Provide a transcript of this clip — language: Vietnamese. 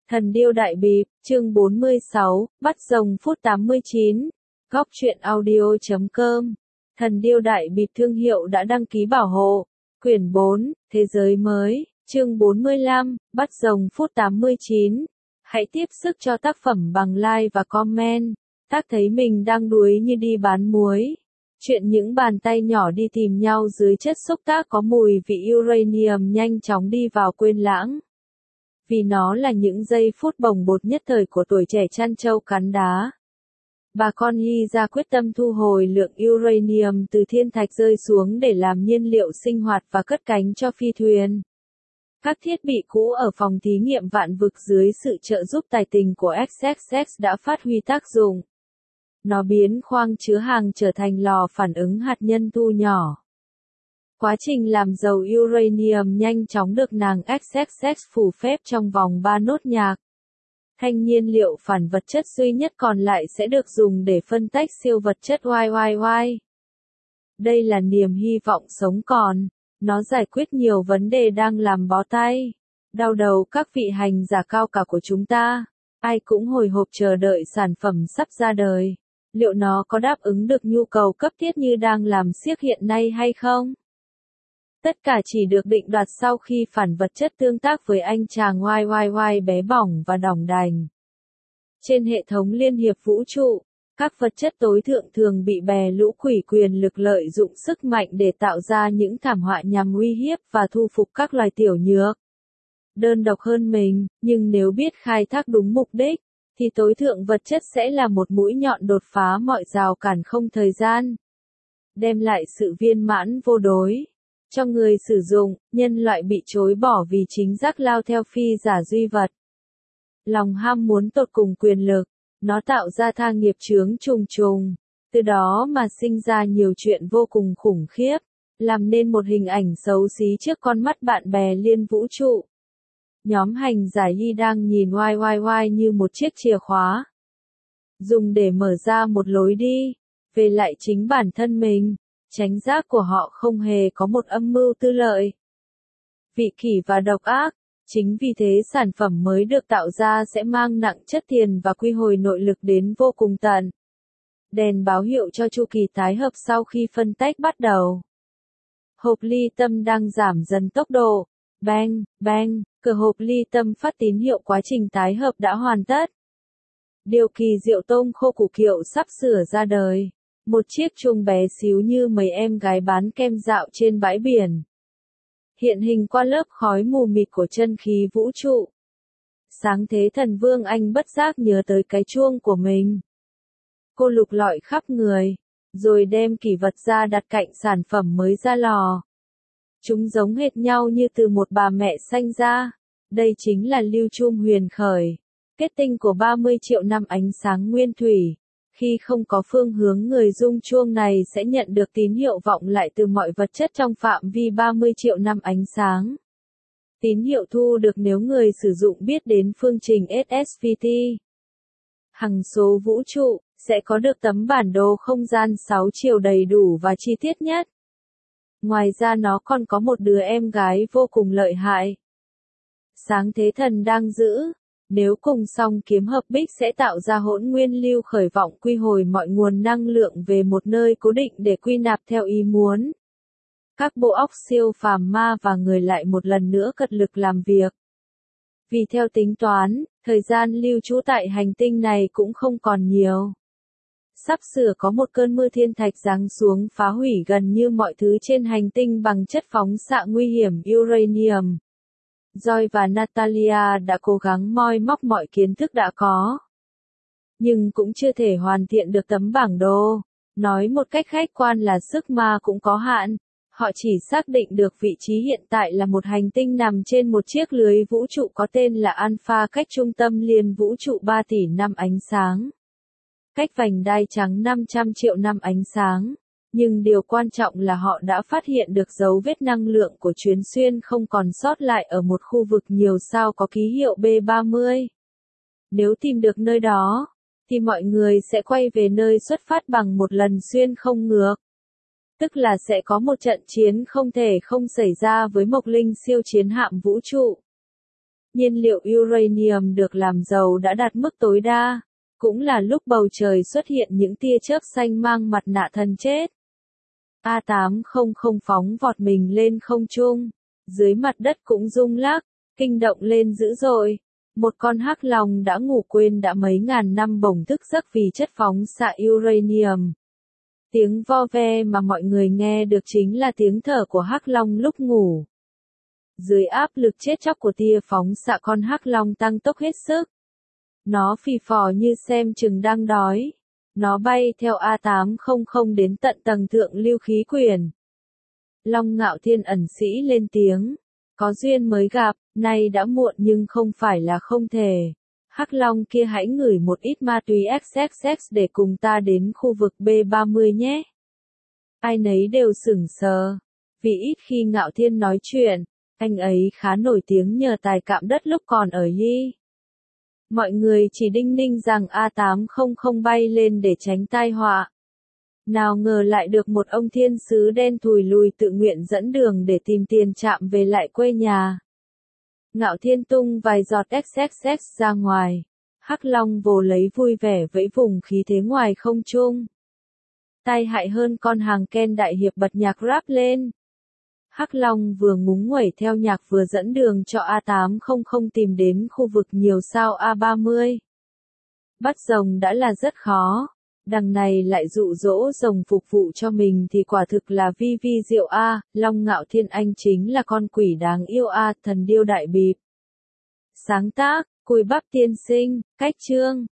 Thần điêu đại bịp, chương 46, bắt rồng phút 89. Góc truyện audio.com. Thần điêu đại bịp thương hiệu đã đăng ký bảo hộ. Quyển 4, Thế giới mới, chương 45, bắt rồng phút 89. Hãy tiếp sức cho tác phẩm bằng like và comment. Tác thấy mình đang đuối như đi bán muối. Chuyện những bàn tay nhỏ đi tìm nhau dưới chất xúc tác có mùi vị uranium nhanh chóng đi vào quên lãng. Vì nó là những giây phút bồng bột nhất thời của tuổi trẻ chăn trâu cắn đá. Bà con Hy ra quyết tâm thu hồi lượng uranium từ thiên thạch rơi xuống để làm nhiên liệu sinh hoạt và cất cánh cho phi thuyền. Các thiết bị cũ ở phòng thí nghiệm vạn vực dưới sự trợ giúp tài tình của XXX đã phát huy tác dụng. Nó biến khoang chứa hàng trở thành lò phản ứng hạt nhân thu nhỏ. Quá trình làm giàu uranium nhanh chóng được nàng XXX phủ phép trong vòng 3 nốt nhạc. Thanh nhiên liệu phản vật chất duy nhất còn lại sẽ được dùng để phân tách siêu vật chất YYY. Đây là niềm hy vọng sống còn. Nó giải quyết nhiều vấn đề đang làm bó tay, đau đầu các vị hành giả cao cả của chúng ta. Ai cũng hồi hộp chờ đợi sản phẩm sắp ra đời. Liệu nó có đáp ứng được nhu cầu cấp thiết như đang làm xiếc hiện nay hay không? Tất cả chỉ được định đoạt sau khi phản vật chất tương tác với anh chàng YYY bé bỏng và đỏng đành. Trên hệ thống liên hiệp vũ trụ, các vật chất tối thượng thường bị bè lũ quỷ quyền lực lợi dụng sức mạnh để tạo ra những thảm họa nhằm uy hiếp và thu phục các loài tiểu nhược, đơn độc hơn mình, nhưng nếu biết khai thác đúng mục đích, thì tối thượng vật chất sẽ là một mũi nhọn đột phá mọi rào cản không thời gian, đem lại sự viên mãn vô đối. Cho người sử dụng, nhân loại bị chối bỏ vì chính giác lao theo phi giả duy vật. Lòng ham muốn tột cùng quyền lực, nó tạo ra tha nghiệp chướng trùng trùng, từ đó mà sinh ra nhiều chuyện vô cùng khủng khiếp, làm nên một hình ảnh xấu xí trước con mắt bạn bè liên vũ trụ. Nhóm hành giả Yi đang nhìn YYY như một chiếc chìa khóa, dùng để mở ra một lối đi, về lại chính bản thân mình. Tránh giác của họ không hề có một âm mưu tư lợi, vị kỷ và độc ác. Chính vì thế sản phẩm mới được tạo ra sẽ mang nặng chất tiền và quy hồi nội lực đến vô cùng tận. Đèn báo hiệu cho chu kỳ tái hợp sau khi phân tách bắt đầu. Hộp ly tâm đang giảm dần tốc độ. Bang, bang, cửa hộp ly tâm phát tín hiệu quá trình tái hợp đã hoàn tất. Điều kỳ diệu tôm khô củ kiệu sắp sửa ra đời. Một chiếc chuông bé xíu như mấy em gái bán kem dạo trên bãi biển. Hiện hình qua lớp khói mù mịt của chân khí vũ trụ. Sáng thế thần Vương Anh bất giác nhớ tới cái chuông của mình. Cô lục lọi khắp người, rồi đem kỷ vật ra đặt cạnh sản phẩm mới ra lò. Chúng giống hệt nhau như từ một bà mẹ sanh ra. Đây chính là lưu chum huyền khởi, kết tinh của 30 triệu năm ánh sáng nguyên thủy. Khi không có phương hướng, người rung chuông này sẽ nhận được tín hiệu vọng lại từ mọi vật chất trong phạm vi 30 triệu năm ánh sáng. Tín hiệu thu được nếu người sử dụng biết đến phương trình SSVT. Hằng số vũ trụ sẽ có được tấm bản đồ không gian 6 chiều đầy đủ và chi tiết nhất. Ngoài ra nó còn có một đứa em gái vô cùng lợi hại. Sáng thế thần đang giữ. Nếu cùng song kiếm hợp bích sẽ tạo ra hỗn nguyên lưu khởi vọng quy hồi mọi nguồn năng lượng về một nơi cố định để quy nạp theo ý muốn. Các bộ óc siêu phàm ma và người lại một lần nữa cật lực làm việc. Vì theo tính toán, thời gian lưu trú tại hành tinh này cũng không còn nhiều. Sắp sửa có một cơn mưa thiên thạch giáng xuống phá hủy gần như mọi thứ trên hành tinh bằng chất phóng xạ nguy hiểm uranium. Joy và Natalia đã cố gắng moi móc mọi kiến thức đã có, nhưng cũng chưa thể hoàn thiện được tấm bản đồ. Nói một cách khách quan là sức ma cũng có hạn. Họ chỉ xác định được vị trí hiện tại là một hành tinh nằm trên một chiếc lưới vũ trụ có tên là Alpha, cách trung tâm liên vũ trụ 3 tỷ năm ánh sáng, cách vành đai trắng 500 triệu năm ánh sáng. Nhưng điều quan trọng là họ đã phát hiện được dấu vết năng lượng của chuyến xuyên không còn sót lại ở một khu vực nhiều sao có ký hiệu B30. Nếu tìm được nơi đó, thì mọi người sẽ quay về nơi xuất phát bằng một lần xuyên không ngược. Tức là sẽ có một trận chiến không thể không xảy ra với Mộc Linh siêu chiến hạm vũ trụ. nhiên liệu uranium được làm giàu đã đạt mức tối đa. Cũng là lúc bầu trời xuất hiện những tia chớp xanh mang mặt nạ thần chết. A800 phóng vọt mình lên không trung. Dưới mặt đất cũng rung lắc, kinh động lên dữ dội. Một con hắc long đã ngủ quên đã mấy ngàn năm bỗng thức giấc vì chất phóng xạ uranium. Tiếng vo ve mà mọi người nghe được chính là tiếng thở của hắc long lúc ngủ. Dưới áp lực chết chóc của tia phóng xạ, con hắc long tăng tốc hết sức. Nó phì phò như xem chừng đang đói. Nó bay theo A800 đến tận tầng thượng lưu khí quyển. Long Ngạo Thiên ẩn sĩ lên tiếng. Có duyên mới gặp, nay đã muộn nhưng không phải là không thể. Hắc Long kia hãy ngửi một ít ma túy XXX để cùng ta đến khu vực B30 nhé. Ai nấy đều sửng sờ. Vì ít khi Ngạo Thiên nói chuyện, anh ấy khá nổi tiếng nhờ tài cạm đất lúc còn ở Y. Mọi người chỉ đinh ninh rằng A800 bay lên để tránh tai họa. Nào ngờ lại được một ông thiên sứ đen thùi lùi tự nguyện dẫn đường để tìm tiền trạm về lại quê nhà. Ngạo Thiên tung vài giọt XXX ra ngoài. Hắc Long vồ lấy vui vẻ vẫy vùng khí thế ngoài không trung. Tai hại hơn con hàng Ken đại hiệp bật nhạc rap lên. Hắc Long vừa ngúng nguẩy theo nhạc vừa dẫn đường cho A800 tìm đến khu vực nhiều sao A30. Bắt rồng đã là rất khó. Đằng này lại dụ dỗ rồng phục vụ cho mình thì quả thực là vi vi diệu a. Long Ngạo Thiên anh chính là con quỷ đáng yêu a. Thần điêu đại bịp. Sáng tác, Cùi Bắp tiên sinh, cách chương.